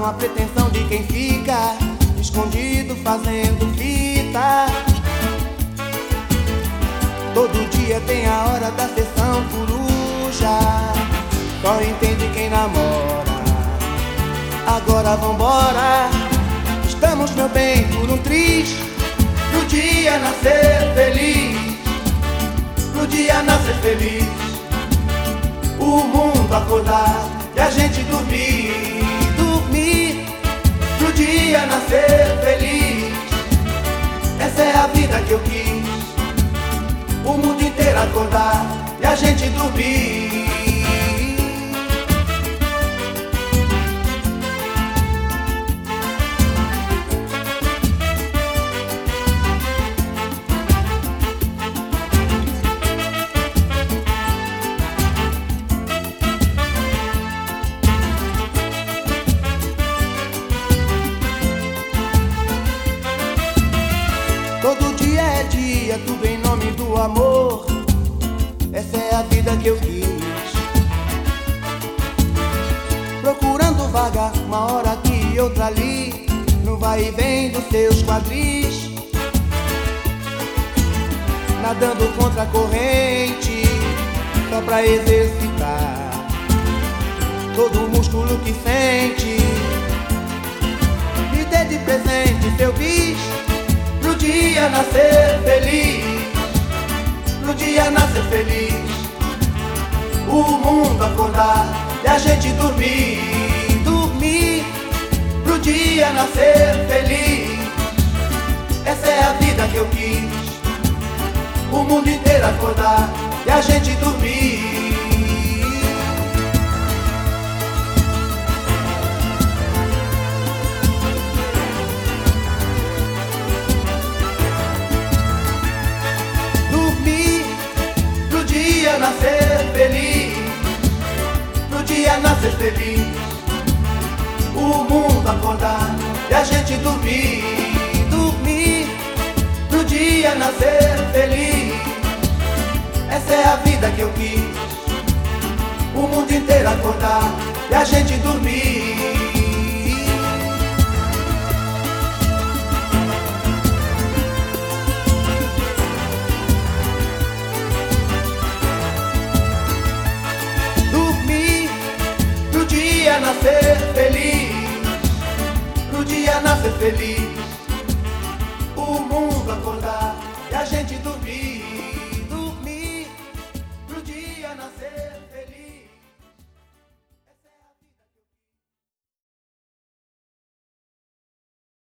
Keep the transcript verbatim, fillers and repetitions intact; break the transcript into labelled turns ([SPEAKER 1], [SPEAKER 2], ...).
[SPEAKER 1] a pretensão de quem fica escondido fazendo fita. Todo dia tem a hora da sessão coruja, só entende quem namora. Agora vambora, estamos, meu bem, por um triz, pro dia nascer feliz, pro dia nascer feliz, o mundo acordar e a gente dormir, dormir, pro dia nascer feliz. Essa é a vida que eu quis, o mundo inteiro acordar e a gente dormir. Todo dia é dia, tudo em nome do amor. Essa é a vida que eu quis, procurando vaga, uma hora aqui e outra ali, no vai e vem dos seus quadris, nadando contra a corrente, só pra exercitar todo o músculo que sente. Me dê de presente seu bis, pro dia nascer feliz, pro dia nascer feliz, o mundo acordar e a gente dormir, dormir, pro dia nascer feliz. Essa é a vida que eu quis, o mundo inteiro acordar e a gente dormir. Nascer feliz, pro dia nascer feliz, o mundo acordar e a gente dormir, dormir, pro dia nascer feliz. Essa é a vida que eu quis, o mundo inteiro acordar e a gente dormir. Nascer feliz, pro dia nascer feliz,